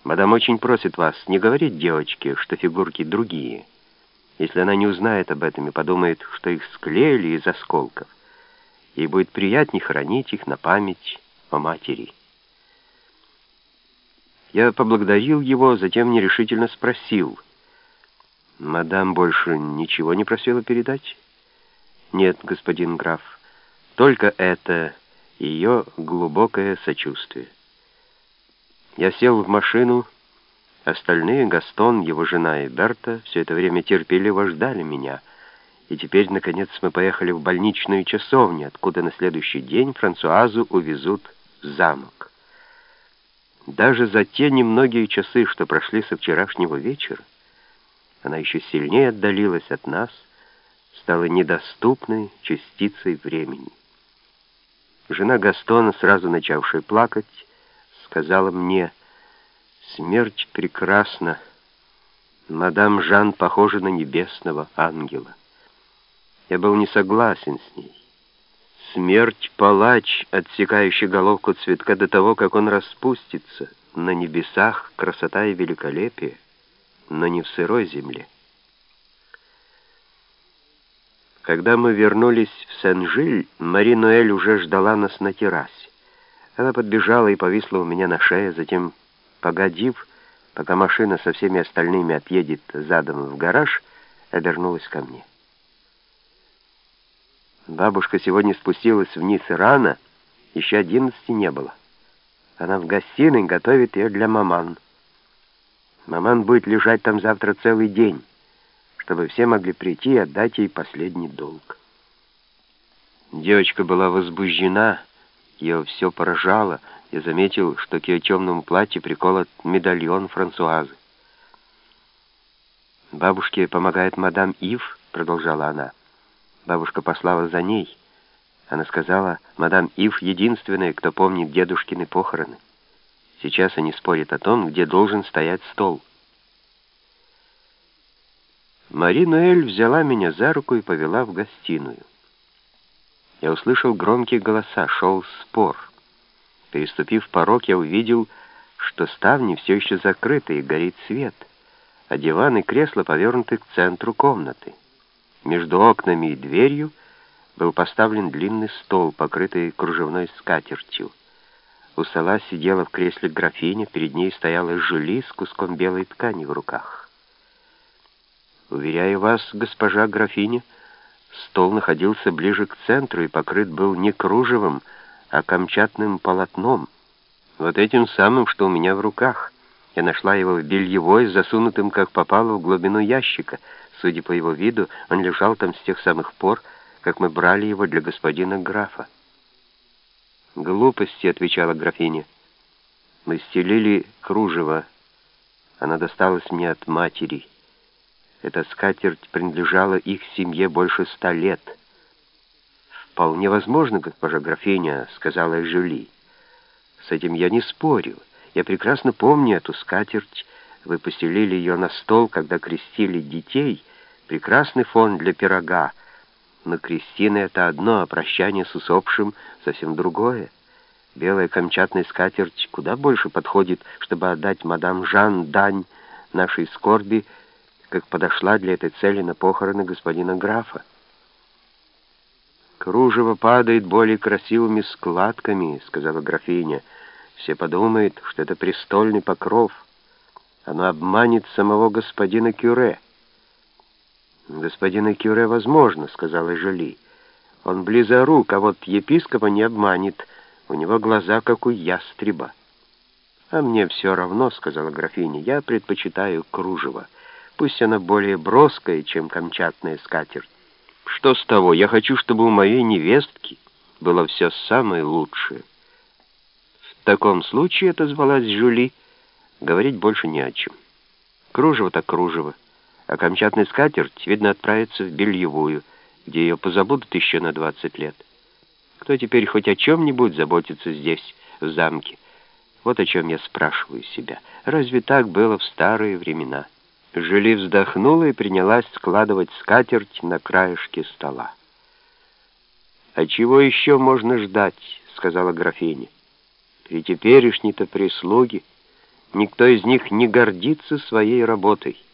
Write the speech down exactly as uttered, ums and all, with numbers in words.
Мадам очень просит вас не говорить девочке, что фигурки другие. Если она не узнает об этом и подумает, что их склеили из осколков, ей будет приятнее хранить их на память о матери. Я поблагодарил его, затем нерешительно спросил: «Мадам больше ничего не просила передать?» «Нет, господин граф, только это ее глубокое сочувствие». Я сел в машину, остальные, Гастон, его жена и Берта, все это время терпеливо ждали меня, и теперь, наконец, мы поехали в больничную часовню, откуда на следующий день Франсуазу увезут в замок. Даже за те немногие часы, что прошли со вчерашнего вечера, она еще сильнее отдалилась от нас, стала недоступной частицей времени. Жена Гастона, сразу начавшая плакать, сказала мне: «Смерть прекрасна. Мадам Жан похожа на небесного ангела». Я был не согласен с ней. Смерть — палач, отсекающий головку цветка до того, как он распустится. На небесах красота и великолепие, но не в сырой земле. Когда мы вернулись в Сен-Жиль, Мари-Ноэль уже ждала нас на террасе. Она подбежала и повисла у меня на шее, затем, погодив, пока машина со всеми остальными отъедет задом в гараж, обернулась ко мне. Бабушка сегодня спустилась вниз рано, еще одиннадцати не было. Она в гостиной готовит ее для маман. Маман будет лежать там завтра целый день, чтобы все могли прийти и отдать ей последний долг. Девочка была возбуждена, ее все поражало. Я заметил, что к ее темному платью приколот медальон Франсуазы. «Бабушке помогает мадам Ив», — продолжала она. Бабушка послала за ней. Она сказала: «Мадам Ив единственная, кто помнит дедушкины похороны. Сейчас они спорят о том, где должен стоять стол». Мари-Ноэль взяла меня за руку и повела в гостиную. Я услышал громкие голоса, шел спор. Переступив порог, я увидел, что ставни все еще закрыты и горит свет, а диван и кресло повернуты к центру комнаты. Между окнами и дверью был поставлен длинный стол, покрытый кружевной скатертью. У стола сидела в кресле графиня, перед ней стояла Жюли с куском белой ткани в руках. «Уверяю вас, госпожа графиня, стол находился ближе к центру и покрыт был не кружевом, а камчатным полотном, вот этим самым, что у меня в руках. Я нашла его в бельевой, засунутым как попало в глубину ящика. Судя по его виду, он лежал там с тех самых пор, как мы брали его для господина графа». «Глупости», — отвечала графиня. «Мы стелили кружево. Она досталась мне от матери. Эта скатерть принадлежала их семье больше ста лет». «Вполне возможно, госпожа графиня», — сказала Жюли. «С этим я не спорю. Я прекрасно помню эту скатерть. Вы постелили ее на стол, когда крестили детей. Прекрасный фон для пирога. Но крестины — это одно, а прощание с усопшим — совсем другое. Белая камчатная скатерть куда больше подходит, чтобы отдать мадам Жан дань нашей скорби, как подошла для этой цели на похороны господина графа. «Кружево падает более красивыми складками», — сказала графиня. «Все подумают, что это престольный покров. Оно обманет самого господина Кюре». «Господина Кюре возможно», — сказала Жюли. «Он близорук, а вот епископа не обманет. У него глаза, как у ястреба». «А мне все равно», — сказала графиня. «Я предпочитаю кружево. Пусть оно более броское, чем камчатная скатерть. Что с того? Я хочу, чтобы у моей невестки было все самое лучшее». «В таком случае», — отозвалась Жюли, — «говорить больше не о чем. Кружево так кружево, а камчатная скатерть, видно, отправится в бельевую, где ее позабудут еще на двадцать лет. Кто теперь хоть о чем-нибудь заботится здесь, в замке? Вот о чем я спрашиваю себя. Разве так было в старые времена?» Жюли вздохнула и принялась складывать скатерть на краешке стола. «А чего еще можно ждать?» — сказала графиня. «При теперешней-то прислуги Никто из них не гордится своей работой.